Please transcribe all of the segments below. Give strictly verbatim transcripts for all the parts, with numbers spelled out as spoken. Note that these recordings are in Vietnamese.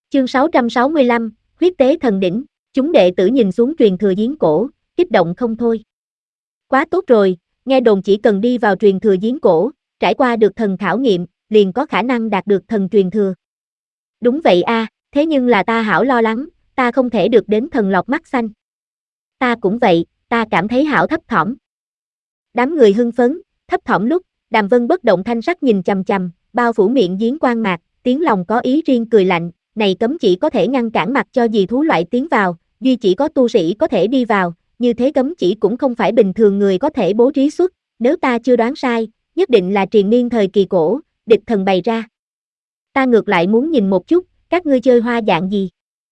Chương sáu trăm sáu mươi lăm, huyết tế thần đỉnh, chúng đệ tử nhìn xuống truyền thừa giếng cổ, kích động không thôi. Quá tốt rồi, nghe đồn chỉ cần đi vào truyền thừa giếng cổ, trải qua được thần khảo nghiệm, liền có khả năng đạt được thần truyền thừa. Đúng vậy a, à, thế nhưng là ta hảo lo lắng, ta không thể được đến thần lọt mắt xanh. Ta cũng vậy, ta cảm thấy hảo thấp thỏm. Đám người hưng phấn, thấp thỏm lúc, Đàm Vân bất động thanh sắc nhìn chằm chằm, bao phủ miệng giếng quang mạc, tiếng lòng có ý riêng cười lạnh, này cấm chỉ có thể ngăn cản mặt cho gì thú loại tiến vào, duy chỉ có tu sĩ có thể đi vào, như thế cấm chỉ cũng không phải bình thường người có thể bố trí xuất, nếu ta chưa đoán sai, nhất định là triền miên thời kỳ cổ, địch thần bày ra. Ta ngược lại muốn nhìn một chút, các ngươi chơi hoa dạng gì?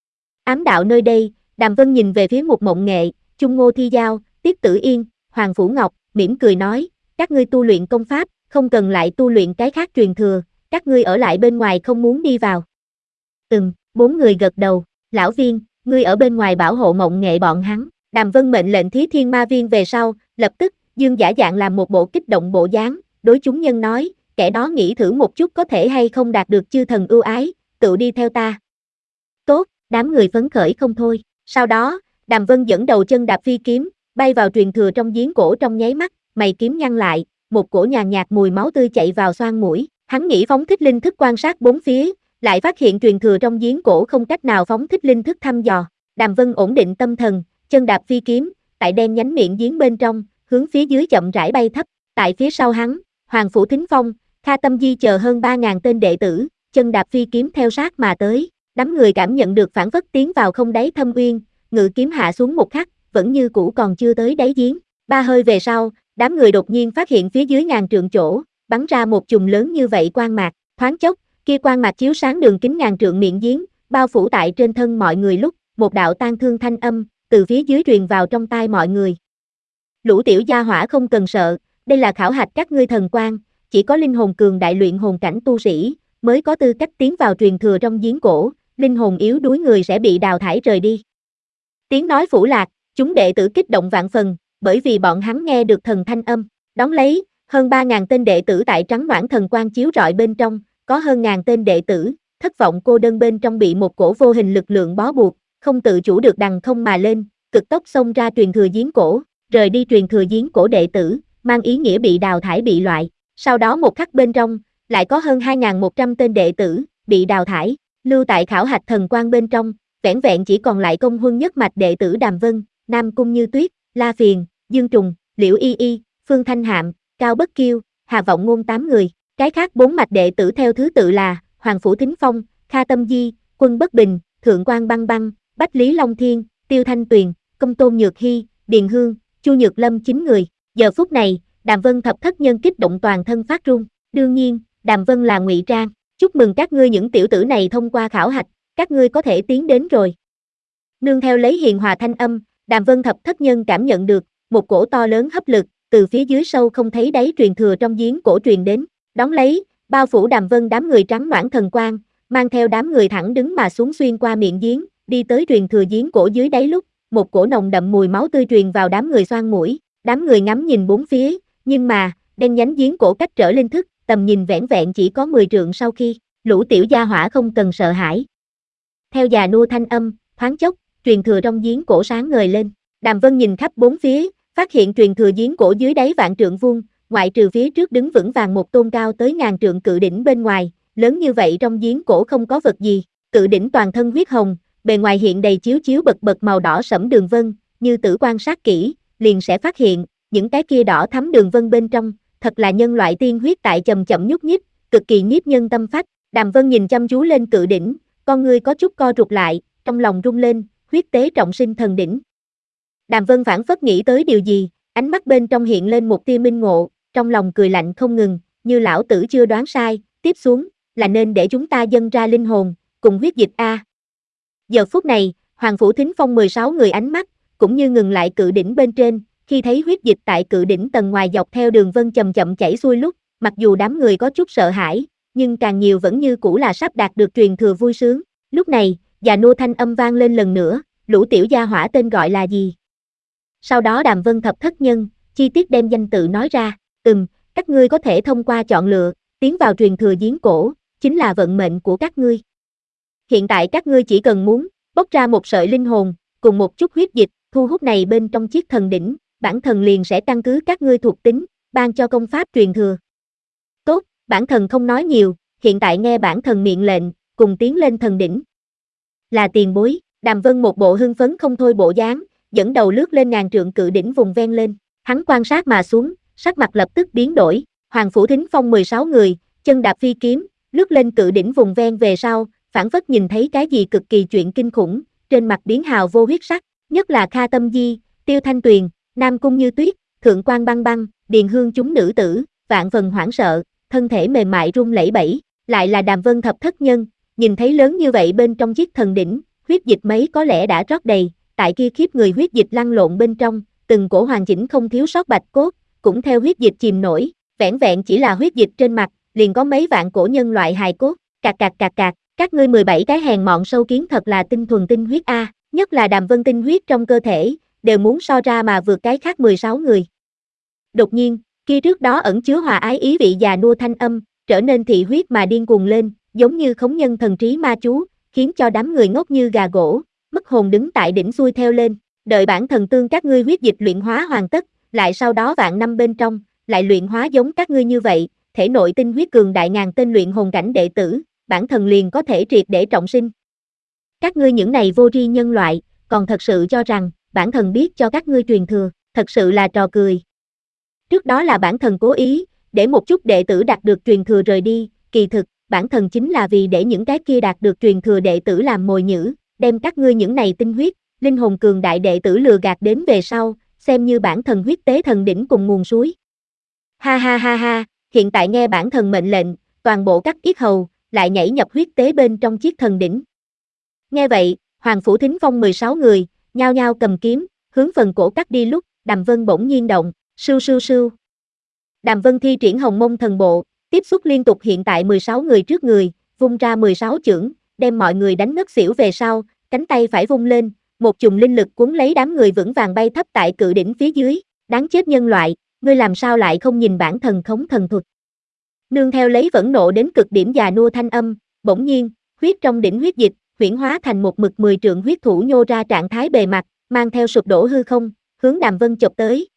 Ám đạo nơi đây, Đàm Vân nhìn về phía Mục Mộng Nghệ, Chung Ngô Thi Giao, Tiết Tử Yên, Hoàng Phủ Ngọc, mỉm cười nói, các ngươi tu luyện công pháp, không cần lại tu luyện cái khác truyền thừa, các ngươi ở lại bên ngoài không muốn đi vào. Ừm, bốn người gật đầu, lão viên, ngươi ở bên ngoài bảo hộ Mộng Nghệ bọn hắn. Đàm Vân mệnh lệnh Thí Thiên Ma Viên về sau, lập tức, Dương giả dạng làm một bộ kích động bộ dáng, đối chúng nhân nói, kẻ đó nghĩ thử một chút có thể hay không đạt được chư thần ưu ái, tự đi theo ta. Tốt, đám người phấn khởi không thôi. Sau đó, Đàm Vân dẫn đầu chân đạp phi kiếm, bay vào truyền thừa trong giếng cổ trong nháy mắt, mày kiếm nhăn lại, một cổ nhàn nhạt mùi máu tươi chạy vào xoang mũi, hắn nghĩ phóng thích linh thức quan sát bốn phía, lại phát hiện truyền thừa trong giếng cổ không cách nào phóng thích linh thức thăm dò. Đàm Vân ổn định tâm thần, chân đạp phi kiếm, tại đen nhánh miệng giếng bên trong, hướng phía dưới chậm rãi bay thấp, tại phía sau hắn, Hoàng Phủ Thính Phong, Kha Tâm Di chờ hơn ba ngàn tên đệ tử, chân đạp phi kiếm theo sát mà tới, đám người cảm nhận được phản phất tiến vào không đáy thâm uyên, ngự kiếm hạ xuống một khắc, vẫn như cũ còn chưa tới đáy giếng. Ba hơi về sau, đám người đột nhiên phát hiện phía dưới ngàn trượng chỗ, bắn ra một chùm lớn như vậy quang mạc, thoáng chốc, kia quang mạc chiếu sáng đường kính ngàn trượng miệng giếng, bao phủ tại trên thân mọi người lúc, một đạo tang thương thanh âm từ phía dưới truyền vào trong tai mọi người. Lũ tiểu gia hỏa không cần sợ, đây là khảo hạch các ngươi thần quan, chỉ có linh hồn cường đại luyện hồn cảnh tu sĩ mới có tư cách tiến vào truyền thừa trong giếng cổ, linh hồn yếu đuối người sẽ bị đào thải rời đi. Tiếng nói phủ lạc, chúng đệ tử kích động vạn phần, bởi vì bọn hắn nghe được thần thanh âm, đón lấy, hơn ba ngàn tên đệ tử tại trắng noãn thần quang chiếu rọi bên trong, có hơn ngàn tên đệ tử, thất vọng cô đơn bên trong bị một cổ vô hình lực lượng bó buộc, không tự chủ được đằng không mà lên, cực tốc xông ra truyền thừa giếng cổ, rời đi truyền thừa giếng cổ đệ tử, mang ý nghĩa bị đào thải bị loại. Sau đó một khắc bên trong, lại có hơn hai nghìn một trăm tên đệ tử bị đào thải, lưu tại khảo hạch thần quang bên trong, vẻn vẹn chỉ còn lại công huân nhất mạch đệ tử Đàm Vân, Nam Cung Như Tuyết, La Phiền, Dương Trùng, Liễu Y Y, Phương Thanh Hạm, Cao Bất Kiêu, Hà Vọng Ngôn tám người, cái khác bốn mạch đệ tử theo thứ tự là Hoàng Phủ Thính Phong, Kha Tâm Di, Quân Bất Bình, Thượng Quan Băng Băng, Bách Lý Long Thiên, Tiêu Thanh Tuyền, Công Tôn Nhược Hy, Điền Hương, Chu Nhược Lâm chín người. Giờ phút này, Đàm Vân thập thất nhân kích động toàn thân phát run. Đương nhiên, Đàm Vân là ngụy trang. Chúc mừng các ngươi những tiểu tử này thông qua khảo hạch, các ngươi có thể tiến đến rồi. Nương theo lấy hiền hòa thanh âm, Đàm Vân thập thất nhân cảm nhận được một cổ to lớn hấp lực từ phía dưới sâu không thấy đáy truyền thừa trong giếng cổ truyền đến. Đón lấy, bao phủ Đàm Vân đám người trắng noãn thần quang, mang theo đám người thẳng đứng mà xuống xuyên qua miệng giếng, đi tới truyền thừa giếng cổ dưới đáy lúc, một cổ nồng đậm mùi máu tươi truyền vào đám người xoang mũi, đám người ngắm nhìn bốn phía, nhưng mà, đen nhánh giếng cổ cách trở linh thức, tầm nhìn vẻn vẹn chỉ có mười trượng sau khi, lũ tiểu gia hỏa không cần sợ hãi. Theo già nua thanh âm, thoáng chốc, truyền thừa trong giếng cổ sáng ngời lên, Đàm Vân nhìn khắp bốn phía, phát hiện truyền thừa giếng cổ dưới đáy vạn trượng vuông, ngoại trừ phía trước đứng vững vàng một tôn cao tới ngàn trượng cự đỉnh bên ngoài, lớn như vậy trong giếng cổ không có vật gì, cự đỉnh toàn thân huyết hồng, bề ngoài hiện đầy chiếu chiếu bật bật màu đỏ sẫm đường vân, như tử quan sát kỹ, liền sẽ phát hiện, những cái kia đỏ thắm đường vân bên trong, thật là nhân loại tiên huyết tại chậm chậm nhúc nhích, cực kỳ nhiếp nhân tâm phách. Đàm Vân nhìn chăm chú lên cự đỉnh, con ngươi có chút co rụt lại, trong lòng rung lên, huyết tế trọng sinh thần đỉnh. Đàm Vân phảng phất nghĩ tới điều gì, ánh mắt bên trong hiện lên một tia minh ngộ, trong lòng cười lạnh không ngừng, như lão tử chưa đoán sai, tiếp xuống, là nên để chúng ta dâng ra linh hồn, cùng huyết dịch a. Giờ phút này, Hoàng Phủ Thính Phong mười sáu người ánh mắt, cũng như ngừng lại cự đỉnh bên trên, khi thấy huyết dịch tại cự đỉnh tầng ngoài dọc theo đường vân chậm chậm chảy xuôi lúc, mặc dù đám người có chút sợ hãi, nhưng càng nhiều vẫn như cũ là sắp đạt được truyền thừa vui sướng. Lúc này, già nua thanh âm vang lên lần nữa, lũ tiểu gia hỏa tên gọi là gì? Sau đó Đàm Vân thập thất nhân, chi tiết đem danh tự nói ra, ừm, các ngươi có thể thông qua chọn lựa, tiến vào truyền thừa giếng cổ, chính là vận mệnh của các ngươi. Hiện tại các ngươi chỉ cần muốn bốc ra một sợi linh hồn, cùng một chút huyết dịch, thu hút này bên trong chiếc thần đỉnh, bản thần liền sẽ căn cứ các ngươi thuộc tính, ban cho công pháp truyền thừa. Tốt, bản thần không nói nhiều, hiện tại nghe bản thần miệng lệnh, cùng tiến lên thần đỉnh. Là tiền bối, Đàm Vân một bộ hưng phấn không thôi bộ dáng, dẫn đầu lướt lên ngàn trượng cự đỉnh vùng ven lên, hắn quan sát mà xuống, sắc mặt lập tức biến đổi, Hoàng Phủ Thính Phong mười sáu người, chân đạp phi kiếm, lướt lên cự đỉnh vùng ven về sau, phảng phất nhìn thấy cái gì cực kỳ chuyện kinh khủng, trên mặt biến hào vô huyết sắc, nhất là Kha Tâm Di, Tiêu Thanh Tuyền, Nam Cung Như Tuyết, Thượng Quan Băng Băng, Điền Hương chúng nữ tử, vạn phần hoảng sợ, thân thể mềm mại run lẩy bẩy, lại là Đàm Vân thập thất nhân, nhìn thấy lớn như vậy bên trong chiếc thần đỉnh, huyết dịch mấy có lẽ đã rót đầy, tại kia khiếp người huyết dịch lăn lộn bên trong, từng cổ hoàn chỉnh không thiếu sót bạch cốt, cũng theo huyết dịch chìm nổi, vẻn vẹn chỉ là huyết dịch trên mặt, liền có mấy vạn cổ nhân loại hài cốt, cạc cạc cạc cạc, các ngươi mười bảy cái hèn mọn sâu kiến thật là tinh thuần tinh huyết a, nhất là Đàm Vân tinh huyết trong cơ thể, đều muốn so ra mà vượt cái khác mười sáu người. Đột nhiên, kia trước đó ẩn chứa hòa ái ý vị già nua thanh âm, trở nên thị huyết mà điên cuồng lên, giống như khống nhân thần trí ma chú, khiến cho đám người ngốc như gà gỗ, mất hồn đứng tại đỉnh xuôi theo lên, đợi bản thần tương các ngươi huyết dịch luyện hóa hoàn tất, lại sau đó vạn năm bên trong, lại luyện hóa giống các ngươi như vậy, thể nội tinh huyết cường đại ngàn tên luyện hồn cảnh đệ tử, bản thần liền có thể triệt để trọng sinh. Các ngươi những này vô tri nhân loại, còn thật sự cho rằng, bản thần biết cho các ngươi truyền thừa, thật sự là trò cười. Trước đó là bản thần cố ý, để một chút đệ tử đạt được truyền thừa rời đi, kỳ thực, bản thần chính là vì để những cái kia đạt được truyền thừa đệ tử làm mồi nhử, đem các ngươi những này tinh huyết, linh hồn cường đại đệ tử lừa gạt đến về sau, xem như bản thần huyết tế thần đỉnh cùng nguồn suối. Ha ha ha ha, hiện tại nghe bản thần mệnh lệnh, toàn bộ các yết hầu, lại nhảy nhập huyết tế bên trong chiếc thần đỉnh. Nghe vậy, Hoàng Phủ Thính Phong mười sáu người, nhao nhao cầm kiếm, hướng phần cổ cắt đi lúc, Đàm Vân bỗng nhiên động, sưu sưu sưu. Đàm Vân thi triển Hồng Mông thần bộ, tiếp xúc liên tục hiện tại mười sáu người trước người, vung ra mười sáu chưởng, đem mọi người đánh ngất xỉu về sau, cánh tay phải vung lên, một chùm linh lực cuốn lấy đám người vững vàng bay thấp tại cự đỉnh phía dưới, đáng chết nhân loại, ngươi làm sao lại không nhìn bản thần khống thần thuật. Nương theo lấy vẫn nộ đến cực điểm già nua thanh âm, bỗng nhiên, huyết trong đỉnh huyết dịch, huyễn hóa thành một mực mười trượng huyết thủ nhô ra trạng thái bề mặt, mang theo sụp đổ hư không, hướng Đàm Vân chộp tới,